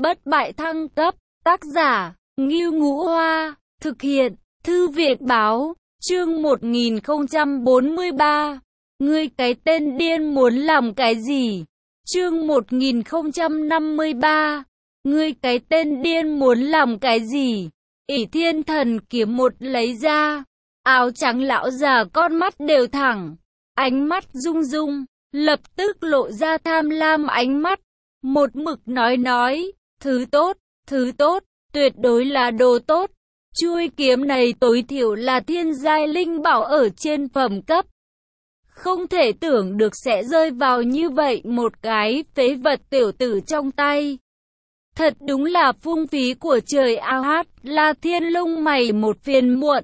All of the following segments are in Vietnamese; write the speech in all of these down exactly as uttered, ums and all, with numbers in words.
bất bại thăng cấp, tác giả, Ngưu Ngũ Hoa, thực hiện, Thư viện báo, chương một nghìn không trăm bốn mươi ba. Ngươi cái tên điên muốn làm cái gì? Chương một nghìn không trăm năm mươi ba. Ngươi cái tên điên muốn làm cái gì? Ỷ Thiên Thần kiếm một lấy ra, áo trắng lão già con mắt đều thẳng, ánh mắt rung rung, lập tức lộ ra tham lam ánh mắt, một mực nói nói, thứ tốt, thứ tốt, tuyệt đối là đồ tốt. Chuôi kiếm này tối thiểu là thiên giai linh bảo ở trên phẩm cấp. Không thể tưởng được sẽ rơi vào như vậy một cái phế vật tiểu tử trong tay. Thật đúng là phung phí của trời ao hát. La Thiên lông mày một phiền muộn,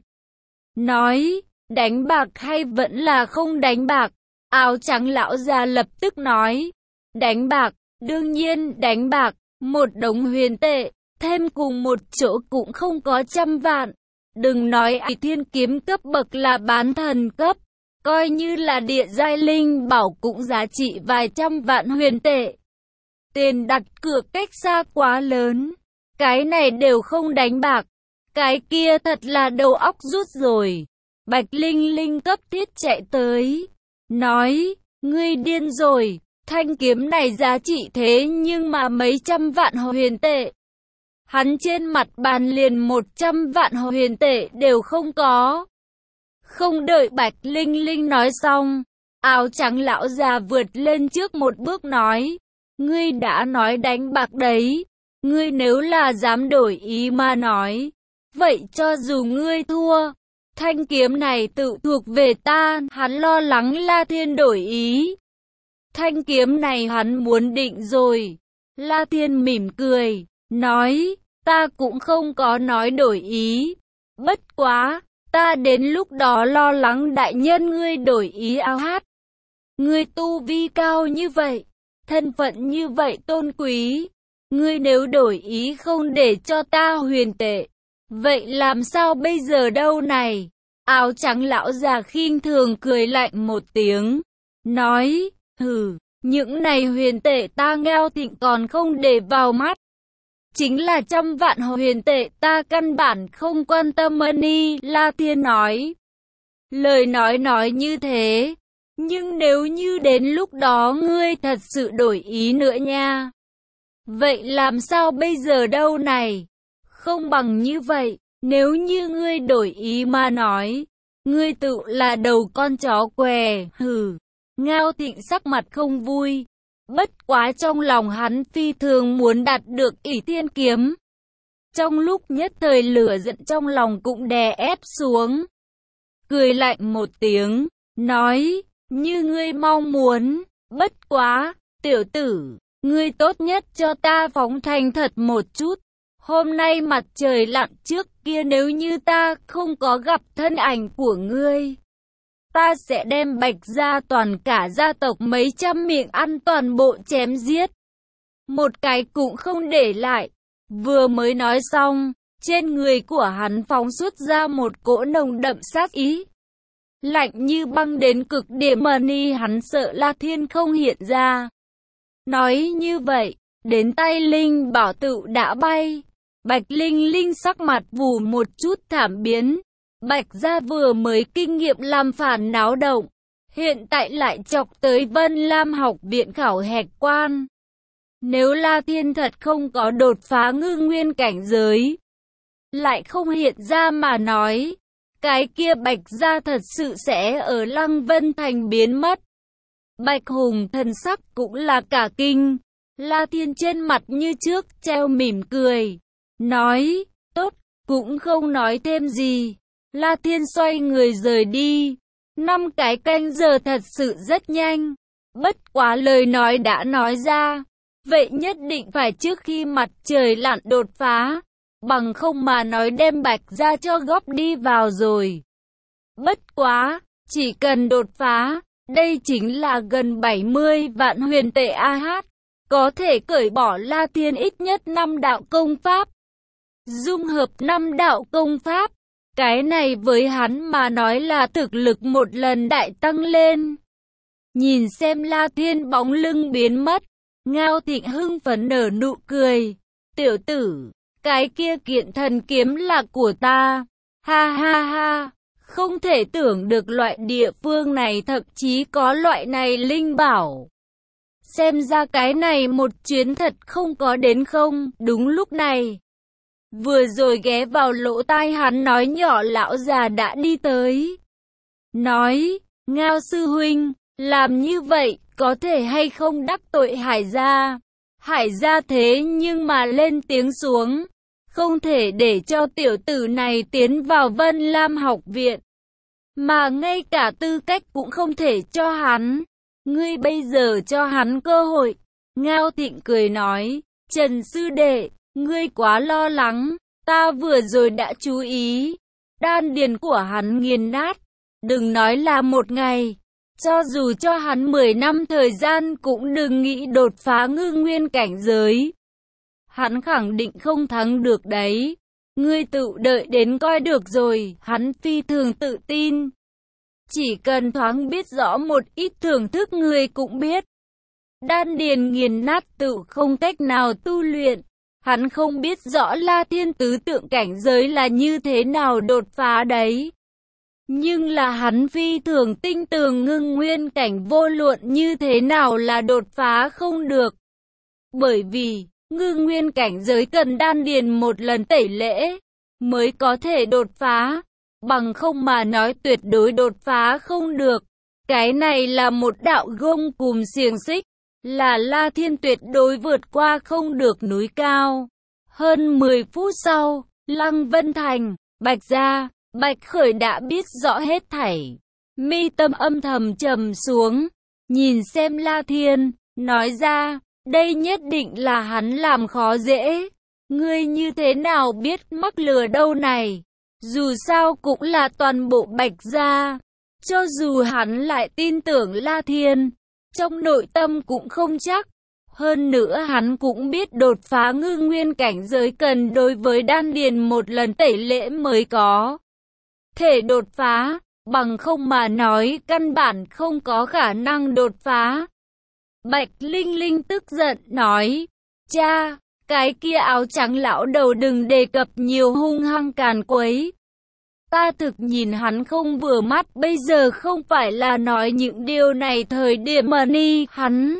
nói, đánh bạc hay vẫn là không đánh bạc? Áo trắng lão già lập tức nói, đánh bạc, đương nhiên đánh bạc, một đống huyền tệ, thêm cùng một chỗ cũng không có trăm vạn. Đừng nói Ỷ Thiên kiếm cấp bậc là bán thần cấp, coi như là địa giai linh bảo cũng giá trị vài trăm vạn huyền tệ. Tiền đặt cược cách xa quá lớn, cái này đều không đánh bạc, cái kia thật là đầu óc rút rồi. Bạch Linh Linh cấp thiết chạy tới, nói, ngươi điên rồi, thanh kiếm này giá trị thế nhưng mà mấy trăm vạn huyền tệ. Hắn trên mặt bàn liền một trăm vạn huyền tệ đều không có. Không đợi Bạch Linh Linh nói xong, áo trắng lão già vượt lên trước một bước nói, ngươi đã nói đánh bạc đấy, ngươi nếu là dám đổi ý mà nói, vậy cho dù ngươi thua, thanh kiếm này tự thuộc về ta. Hắn lo lắng La Thiên đổi ý, thanh kiếm này hắn muốn định rồi. La Thiên mỉm cười, nói, ta cũng không có nói đổi ý, bất quá, ta đến lúc đó lo lắng đại nhân ngươi đổi ý ao hát. Ngươi tu vi cao như vậy, thân phận như vậy tôn quý, ngươi nếu đổi ý không để cho ta huyền tệ, vậy làm sao bây giờ đâu này? Áo trắng lão già khinh thường cười lạnh một tiếng, nói, hừ, những này huyền tệ ta Ngao Thịnh còn không để vào mắt. Chính là trăm vạn huyền tệ ta căn bản không quan tâm money. La Thiên nói, lời nói nói như thế, nhưng nếu như đến lúc đó ngươi thật sự đổi ý nữa nha, vậy làm sao bây giờ đâu này? Không bằng như vậy, nếu như ngươi đổi ý mà nói, ngươi tự là đầu con chó què, hừ. Ngao Thịnh sắc mặt không vui, bất quá trong lòng hắn phi thường muốn đạt được Ỷ Thiên kiếm. Trong lúc nhất thời lửa giận trong lòng cũng đè ép xuống, cười lạnh một tiếng, nói, như ngươi mong muốn, bất quá, tiểu tử, ngươi tốt nhất cho ta phóng thành thật một chút. Hôm nay mặt trời lặn trước kia nếu như ta không có gặp thân ảnh của ngươi, ta sẽ đem Bạch gia toàn cả gia tộc mấy trăm miệng ăn toàn bộ chém giết, một cái cũng không để lại. Vừa mới nói xong, trên người của hắn phóng xuất ra một cỗ nồng đậm sát ý, lạnh như băng đến cực điểm. Money hắn sợ La Thiên không hiện ra. Nói như vậy, đến tay linh bảo tự đã bay. Bạch Linh Linh sắc mặt vù một chút thảm biến. Bạch gia vừa mới kinh nghiệm làm phản náo động, hiện tại lại chọc tới Vân Lam học viện khảo hạch quan. Nếu La Thiên thật không có đột phá ngư nguyên cảnh giới, lại không hiện ra mà nói, cái kia Bạch gia thật sự sẽ ở Lăng Vân Thành biến mất. Bạch Hùng thần sắc cũng là cả kinh. La Thiên trên mặt như trước treo mỉm cười, nói, tốt, cũng không nói thêm gì. La Thiên xoay người rời đi. Năm cái canh giờ thật sự rất nhanh, bất quá lời nói đã nói ra, vậy nhất định phải trước khi mặt trời lặn đột phá, bằng không mà nói đem Bạch gia cho góp đi vào rồi. Bất quá, chỉ cần đột phá, đây chính là gần bảy mươi vạn huyền tệ a hát, có thể cởi bỏ La Thiên ít nhất năm đạo công pháp, dung hợp năm đạo công pháp. Cái này với hắn mà nói là thực lực một lần đại tăng lên. Nhìn xem La Thiên bóng lưng biến mất, Ngao Thịnh hưng phấn nở nụ cười, tiểu tử, cái kia kiện thần kiếm là của ta. Ha ha ha, không thể tưởng được loại địa phương này thậm chí có loại này linh bảo. Xem ra cái này một chuyến thật không có đến không. Đúng lúc này, vừa rồi ghé vào lỗ tai hắn nói nhỏ lão già đã đi tới. Nói, Ngao sư huynh, làm như vậy, có thể hay không đắc tội Hải gia? Hải gia thế nhưng mà lên tiếng xuống, không thể để cho tiểu tử này tiến vào Vân Lam học viện, mà ngay cả tư cách cũng không thể cho hắn. Ngươi bây giờ cho hắn cơ hội. Ngao Thịnh cười nói, Trần sư đệ, ngươi quá lo lắng, ta vừa rồi đã chú ý, đan điền của hắn nghiền nát, đừng nói là một ngày, cho dù cho hắn mười năm thời gian cũng đừng nghĩ đột phá ngư nguyên cảnh giới. Hắn khẳng định không thắng được đấy, ngươi tự đợi đến coi được rồi. Hắn phi thường tự tin, chỉ cần thoáng biết rõ một ít thưởng thức người cũng biết. Đan điền nghiền nát tự không cách nào tu luyện. Hắn không biết rõ La Thiên tứ tượng cảnh giới là như thế nào đột phá đấy. Nhưng là hắn phi thường tinh tường ngưng nguyên cảnh vô luận như thế nào là đột phá không được. Bởi vì, ngưng nguyên cảnh giới cần đan điền một lần tẩy lễ, mới có thể đột phá. Bằng không mà nói tuyệt đối đột phá không được. Cái này là một đạo gông cùm xiềng xích, là La Thiên tuyệt đối vượt qua không được núi cao. Hơn mười phút sau, Lăng Vân Thành, Bạch Gia, Bạch Khởi đã biết rõ hết thảy. Mi tâm âm thầm trầm xuống, nhìn xem La Thiên, nói ra, đây nhất định là hắn làm khó dễ. Ngươi như thế nào biết mắc lừa đâu này? Dù sao cũng là toàn bộ Bạch Gia. Cho dù hắn lại tin tưởng La Thiên, trong nội tâm cũng không chắc. Hơn nữa hắn cũng biết đột phá ngư nguyên cảnh giới cần đối với đan điền một lần tẩy lễ mới có thể đột phá, bằng không mà nói căn bản không có khả năng đột phá. Bạch Linh Linh tức giận nói, cha, cái kia áo trắng lão đầu đừng đề cập nhiều, hung hăng càn quấy. Ta thực nhìn hắn không vừa mắt, bây giờ không phải là nói những điều này thời điểm mà ni, hắn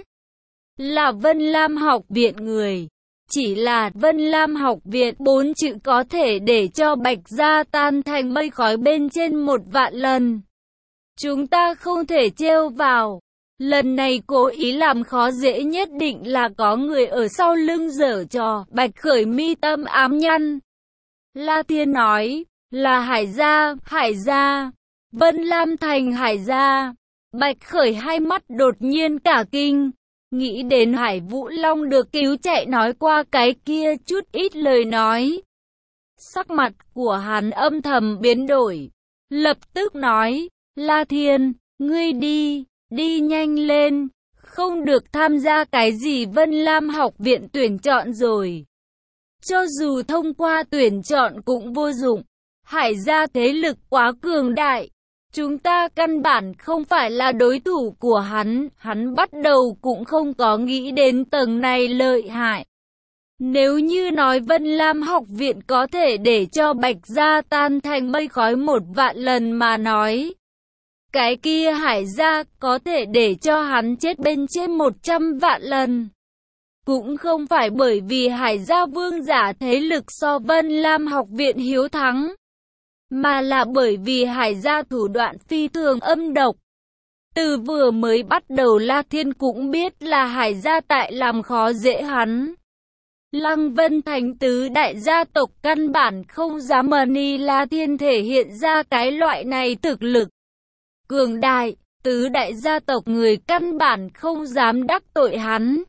là Vân Lam học viện người. Chỉ là Vân Lam học viện bốn chữ có thể để cho Bạch Gia tan thành mây khói bên trên một vạn lần. Chúng ta không thể trêu vào. Lần này cố ý làm khó dễ nhất định là có người ở sau lưng giở trò. Bạch Khởi mi tâm ám nhăn. La Thiên nói, là Hải Gia, Hải Gia, Vân Lam Thành Hải Gia. Bạch Khởi hai mắt đột nhiên cả kinh, nghĩ đến Hải Vũ Long được cứu chạy nói qua cái kia chút ít lời nói. Sắc mặt của hắn âm thầm biến đổi, lập tức nói, La Thiên, ngươi đi, đi nhanh lên, không được tham gia cái gì Vân Lam học viện tuyển chọn rồi. Cho dù thông qua tuyển chọn cũng vô dụng, Hải gia thế lực quá cường đại. Chúng ta căn bản không phải là đối thủ của hắn, hắn bắt đầu cũng không có nghĩ đến tầng này lợi hại. Nếu như nói Vân Lam học viện có thể để cho Bạch Gia tan thành mây khói một vạn lần mà nói, cái kia Hải gia có thể để cho hắn chết bên trên một trăm vạn lần. Cũng không phải bởi vì Hải gia vương giả thế lực so Vân Lam học viện hiếu thắng, mà là bởi vì Hải gia thủ đoạn phi thường âm độc. Từ vừa mới bắt đầu La Thiên cũng biết là Hải gia tại làm khó dễ hắn. Lăng Vân Thành tứ đại gia tộc căn bản không dám mờ ni La Thiên thể hiện ra cái loại này thực lực cường đại, tứ đại gia tộc người căn bản không dám đắc tội hắn.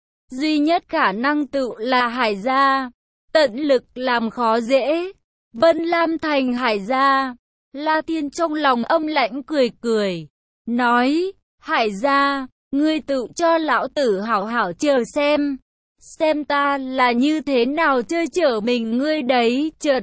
Duy nhất khả năng tự là Hải gia, tận lực làm khó dễ. Vân Lam Thành Hải gia, La Thiên trong lòng âm lãnh cười cười, nói, Hải gia, ngươi tự cho lão tử hảo hảo chờ xem, xem ta là như thế nào chơi chở mình ngươi đấy, chợt.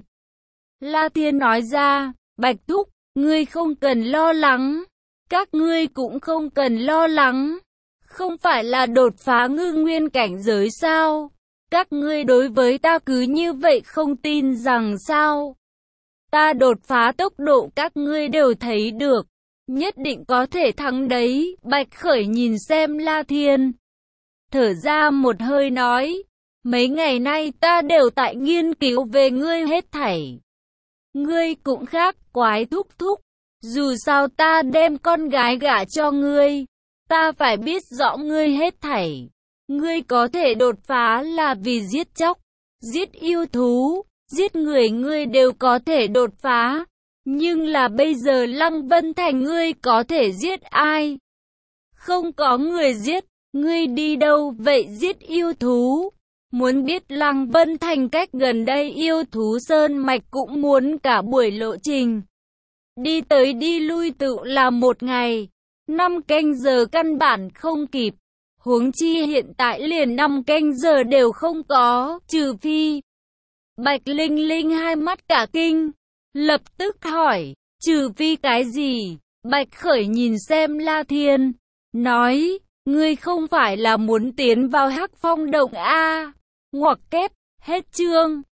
La Thiên nói ra, Bạch Thúc, ngươi không cần lo lắng, các ngươi cũng không cần lo lắng, không phải là đột phá ngư nguyên cảnh giới sao, các ngươi đối với ta cứ như vậy không tin rằng sao? Ta đột phá tốc độ các ngươi đều thấy được, nhất định có thể thắng đấy. Bạch Khởi nhìn xem La Thiên, thở ra một hơi nói, mấy ngày nay ta đều tại nghiên cứu về ngươi hết thảy. Ngươi cũng khác, Quái thúc thúc, dù sao ta đem con gái gả cho ngươi, ta phải biết rõ ngươi hết thảy. Ngươi có thể đột phá là vì giết chóc, giết yêu thú, giết người ngươi đều có thể đột phá. Nhưng là bây giờ Lăng Vân Thành ngươi có thể giết ai? Không có người giết, ngươi đi đâu vậy giết yêu thú? Muốn biết Lăng Vân Thành cách gần đây yêu thú sơn mạch cũng muốn cả buổi lộ trình. Đi tới đi lui tự là một ngày, năm canh giờ căn bản không kịp. Huống chi hiện tại liền năm canh giờ đều không có, trừ phi. Bạch Linh Linh hai mắt cả kinh, lập tức hỏi, trừ phi cái gì? Bạch Khởi nhìn xem La Thiên, nói, ngươi không phải là muốn tiến vào Hắc Phong Động a? Ngoặc kép, hết chương.